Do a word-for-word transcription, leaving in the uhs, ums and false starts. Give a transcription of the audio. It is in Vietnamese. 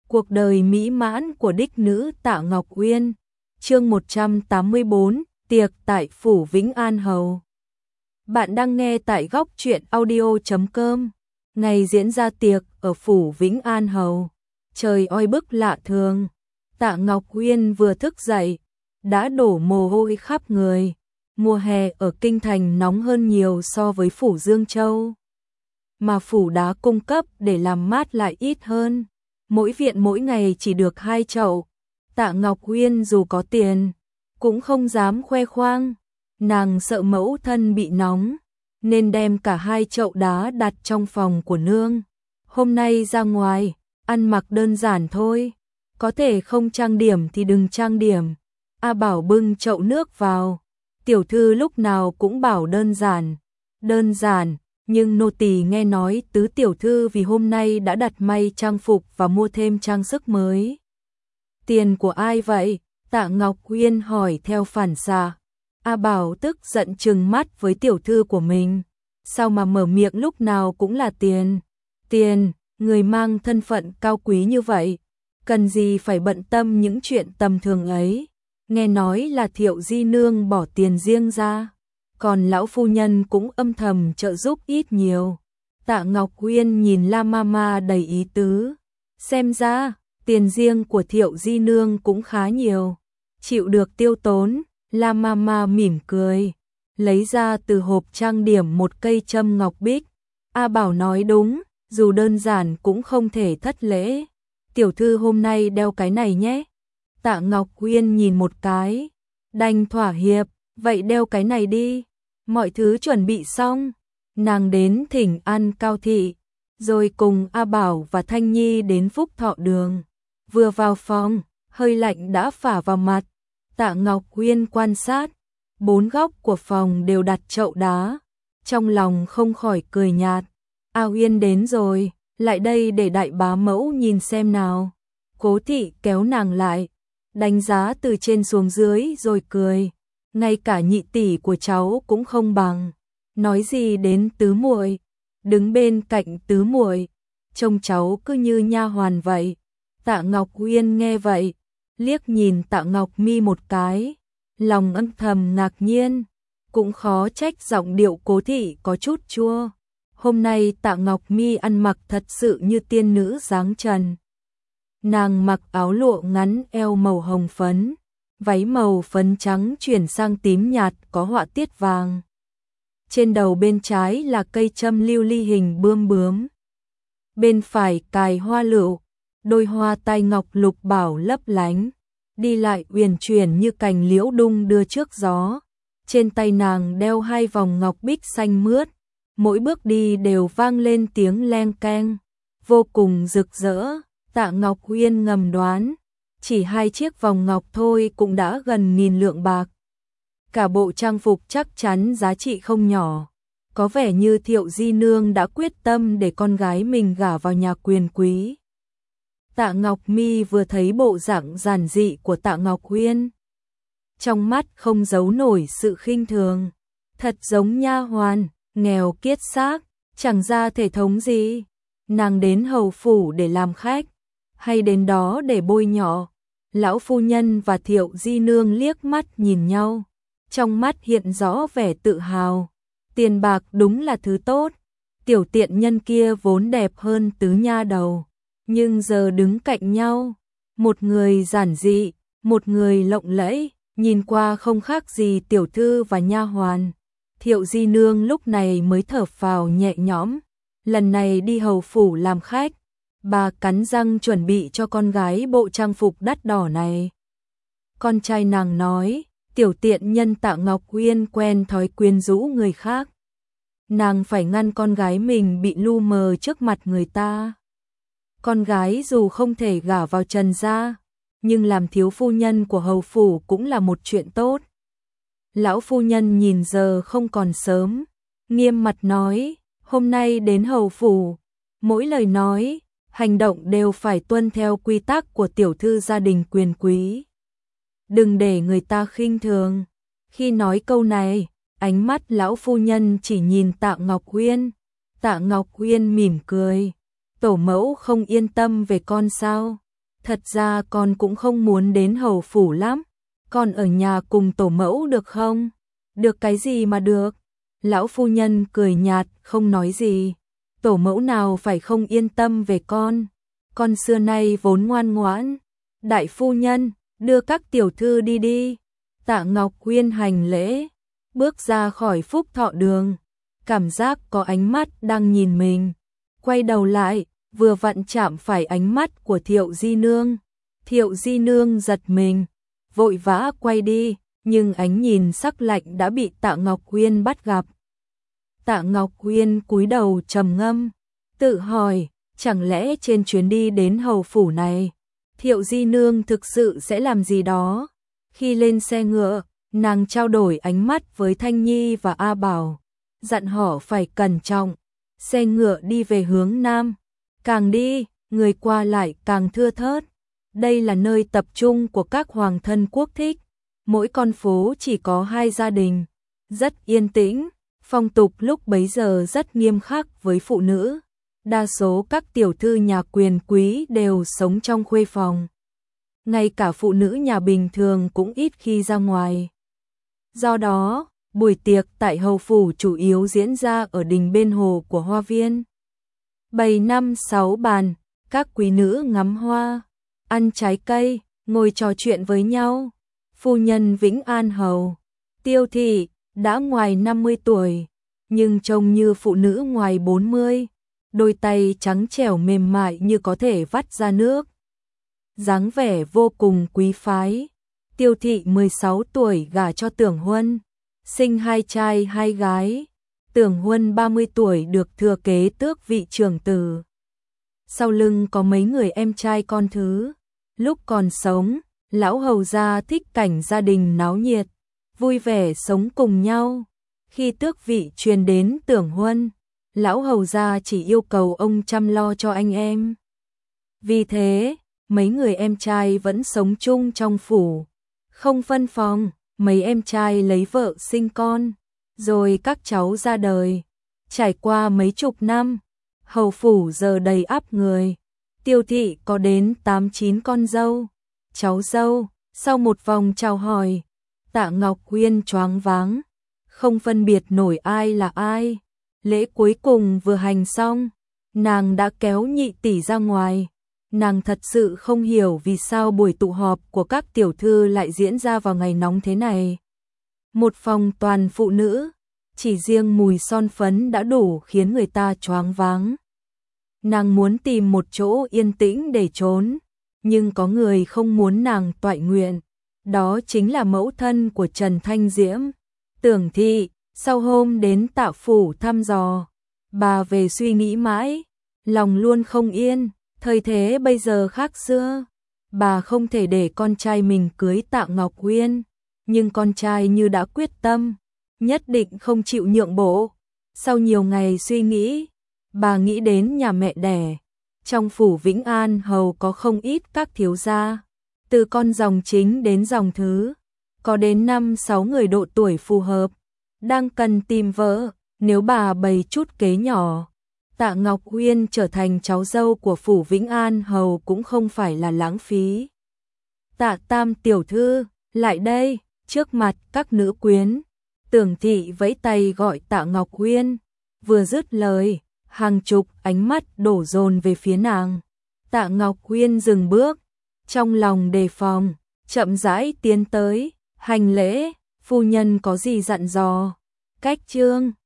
Cuộc đời mỹ mãn của đích nữ Tạ Ngọc Uyên. Chương một trăm tám mươi bốn, tiệc tại phủ Vĩnh An Hầu. Bạn đang nghe tại góc truyện audio chấm com. Ngày diễn ra tiệc ở phủ Vĩnh An Hầu. Trời oi bức lạ thường. Tạ Ngọc Uyên vừa thức dậy, đã đổ mồ hôi khắp người. Mùa hè ở Kinh Thành nóng hơn nhiều so với phủ Dương Châu, mà phủ đá cung cấp để làm mát lại ít hơn. Mỗi viện mỗi ngày chỉ được hai chậu. Tạ Ngọc Uyên dù có tiền, cũng không dám khoe khoang. Nàng sợ mẫu thân bị nóng, nên đem cả hai chậu đá đặt trong phòng của nương. Hôm nay ra ngoài, ăn mặc đơn giản thôi. Có thể không trang điểm thì đừng trang điểm. A Bảo bưng chậu nước vào. Tiểu thư lúc nào cũng bảo đơn giản, đơn giản. Nhưng nô tỳ nghe nói tứ tiểu thư vì hôm nay đã đặt may trang phục và mua thêm trang sức mới. Tiền của ai vậy? Tạ Ngọc Uyên hỏi theo phản xạ. A Bảo tức giận trừng mắt với tiểu thư của mình. Sao mà mở miệng lúc nào cũng là tiền? Tiền, người mang thân phận cao quý như vậy, cần gì phải bận tâm những chuyện tầm thường ấy? Nghe nói là Thiệu Di Nương bỏ tiền riêng ra, còn lão phu nhân cũng âm thầm trợ giúp ít nhiều. Tạ Ngọc Uyên nhìn La Mama đầy ý tứ. Xem ra, tiền riêng của Thiệu Di Nương cũng khá nhiều. Chịu được tiêu tốn, La Mama mỉm cười, lấy ra từ hộp trang điểm một cây châm ngọc bích. A Bảo nói đúng, dù đơn giản cũng không thể thất lễ. Tiểu thư hôm nay đeo cái này nhé. Tạ Ngọc Uyên nhìn một cái, đành thỏa hiệp, vậy đeo cái này đi. Mọi thứ chuẩn bị xong, nàng đến thỉnh an Cao thị, rồi cùng A Bảo và Thanh Nhi đến Phúc Thọ Đường. Vừa vào phòng, hơi lạnh đã phả vào mặt. Tạ Ngọc Uyên quan sát, bốn góc của phòng đều đặt chậu đá, trong lòng không khỏi cười nhạt. A Uyên đến rồi, lại đây để đại bá mẫu nhìn xem nào. Cố thị kéo nàng lại, đánh giá từ trên xuống dưới rồi cười. Ngay cả nhị tỷ của cháu cũng không bằng, nói gì đến tứ muội. Đứng bên cạnh tứ muội, trông cháu cứ như nha hoàn vậy. Tạ Ngọc Uyên nghe vậy, liếc nhìn Tạ Ngọc Mi một cái, lòng âm thầm ngạc nhiên, cũng khó trách giọng điệu Cố thị có chút chua. Hôm nay Tạ Ngọc Mi ăn mặc thật sự như tiên nữ dáng trần. Nàng mặc áo lụa ngắn eo màu hồng phấn, váy màu phấn trắng chuyển sang tím nhạt có họa tiết vàng. Trên đầu bên trái là cây châm lưu ly hình bươm bướm. Bên phải cài hoa lựu, đôi hoa tai ngọc lục bảo lấp lánh, đi lại uyển chuyển như cành liễu đung đưa trước gió. Trên tay nàng đeo hai vòng ngọc bích xanh mướt, mỗi bước đi đều vang lên tiếng leng keng, vô cùng rực rỡ. Tạ Ngọc Uyên ngầm đoán, chỉ hai chiếc vòng ngọc thôi cũng đã gần nghìn lượng bạc. Cả bộ trang phục chắc chắn giá trị không nhỏ. Có vẻ như Thiệu Di Nương đã quyết tâm để con gái mình gả vào nhà quyền quý. Tạ Ngọc Mi vừa thấy bộ dạng giản dị của Tạ Ngọc Uyên, trong mắt không giấu nổi sự khinh thường. Thật giống nha hoàn, nghèo kiết xác, chẳng ra thể thống gì. Nàng đến hầu phủ để làm khách, hay đến đó để bôi nhọ? Lão phu nhân và Thiệu Di Nương liếc mắt nhìn nhau, trong mắt hiện rõ vẻ tự hào. Tiền bạc đúng là thứ tốt. Tiểu tiện nhân kia vốn đẹp hơn tứ nha đầu, nhưng giờ đứng cạnh nhau, một người giản dị, một người lộng lẫy, nhìn qua không khác gì tiểu thư và nha hoàn. Thiệu Di Nương lúc này mới thở phào nhẹ nhõm. Lần này đi hầu phủ làm khách, bà cắn răng chuẩn bị cho con gái bộ trang phục đắt đỏ này. Con trai nàng nói, tiểu tiện nhân Tạ Ngọc Uyên quen thói quyến rũ người khác. Nàng phải ngăn con gái mình bị lu mờ trước mặt người ta. Con gái dù không thể gả vào Trần gia, nhưng làm thiếu phu nhân của hầu phủ cũng là một chuyện tốt. Lão phu nhân nhìn giờ không còn sớm, nghiêm mặt nói, hôm nay đến hầu phủ, mỗi lời nói, hành động đều phải tuân theo quy tắc của tiểu thư gia đình quyền quý. Đừng để người ta khinh thường. Khi nói câu này, ánh mắt lão phu nhân chỉ nhìn Tạ Ngọc Uyên. Tạ Ngọc Uyên mỉm cười. Tổ mẫu không yên tâm về con sao? thật ra con cũng không muốn đến hầu phủ lắm, con ở nhà cùng tổ mẫu được không? Được cái gì mà được? Lão phu nhân cười nhạt, không nói gì. Tổ mẫu nào phải không yên tâm về con, con xưa nay vốn ngoan ngoãn. Đại phu nhân, đưa các tiểu thư đi đi. Tạ Ngọc Uyên hành lễ, bước ra khỏi Phúc Thọ Đường, cảm giác có ánh mắt đang nhìn mình. Quay đầu lại, vừa vặn chạm phải ánh mắt của Thiệu Di Nương. Thiệu Di Nương giật mình, vội vã quay đi, nhưng ánh nhìn sắc lạnh đã bị Tạ Ngọc Uyên bắt gặp. Tạ Ngọc Uyên cúi đầu trầm ngâm, tự hỏi, chẳng lẽ trên chuyến đi đến hầu phủ này, Thiệu Di Nương thực sự sẽ làm gì đó? Khi lên xe ngựa, nàng trao đổi ánh mắt với Thanh Nhi và A Bảo, dặn họ phải cẩn trọng. Xe ngựa đi về hướng nam, càng đi, người qua lại càng thưa thớt. Đây là nơi tập trung của các hoàng thân quốc thích, mỗi con phố chỉ có hai gia đình, rất yên tĩnh. Phong tục lúc bấy giờ rất nghiêm khắc với phụ nữ, đa số các tiểu thư nhà quyền quý đều sống trong khuê phòng. Ngay cả phụ nữ nhà bình thường cũng ít khi ra ngoài. Do đó, buổi tiệc tại hầu phủ chủ yếu diễn ra ở đình bên hồ của hoa viên. Bày năm sáu bàn, các quý nữ ngắm hoa, ăn trái cây, ngồi trò chuyện với nhau. Phu nhân Vĩnh An hầu, Tiêu thị, đã ngoài năm mươi tuổi, nhưng trông như phụ nữ ngoài bốn mươi, đôi tay trắng trẻo mềm mại như có thể vắt ra nước. Dáng vẻ vô cùng quý phái. Tiêu thị mười sáu tuổi gả cho Tưởng Huân, sinh hai trai hai gái. Tưởng Huân ba mươi tuổi được thừa kế tước vị trưởng tử. Sau lưng có mấy người em trai con thứ. Lúc còn sống, lão hầu gia thích cảnh gia đình náo nhiệt, vui vẻ sống cùng nhau. Khi tước vị truyền đến Tưởng Huân, lão hầu gia chỉ yêu cầu ông chăm lo cho anh em. Vì thế, mấy người em trai vẫn sống chung trong phủ, không phân phòng. Mấy em trai lấy vợ sinh con, rồi các cháu ra đời. Trải qua mấy chục năm, hầu phủ giờ đầy ắp người. Tiêu thị có đến tám chín con dâu, cháu dâu. Sau một vòng chào hỏi, Tạ Ngọc Uyên choáng váng, không phân biệt nổi ai là ai. Lễ cuối cùng vừa hành xong, nàng đã kéo nhị tỷ ra ngoài. Nàng thật sự không hiểu vì sao buổi tụ họp của các tiểu thư lại diễn ra vào ngày nóng thế này. Một phòng toàn phụ nữ, chỉ riêng mùi son phấn đã đủ khiến người ta choáng váng. Nàng muốn tìm một chỗ yên tĩnh để trốn, nhưng có người không muốn nàng toại nguyện. Đó chính là mẫu thân của Trần Thanh Diễm, Tưởng thị. Sau hôm đến Tạ phủ thăm dò, bà về suy nghĩ mãi, lòng luôn không yên. Thời thế bây giờ khác xưa, bà không thể để con trai mình cưới Tạ Ngọc Uyên, nhưng con trai như đã quyết tâm, nhất định không chịu nhượng bộ. Sau nhiều ngày suy nghĩ, bà nghĩ đến nhà mẹ đẻ. Trong phủ Vĩnh An hầu có không ít các thiếu gia, từ con dòng chính đến dòng thứ, có đến năm sáu người độ tuổi phù hợp, đang cần tìm vợ. Nếu bà bày chút kế nhỏ, Tạ Ngọc Uyên trở thành cháu dâu của phủ Vĩnh An hầu cũng không phải là lãng phí. Tạ Tam tiểu thư, lại đây. Trước mặt các nữ quyến, Tưởng thị vẫy tay gọi Tạ Ngọc Uyên. Vừa dứt lời, hàng chục ánh mắt đổ dồn về phía nàng. Tạ Ngọc Uyên dừng bước, trong lòng đề phòng, chậm rãi tiến tới, hành lễ. Phu nhân có gì dặn dò? Cách chương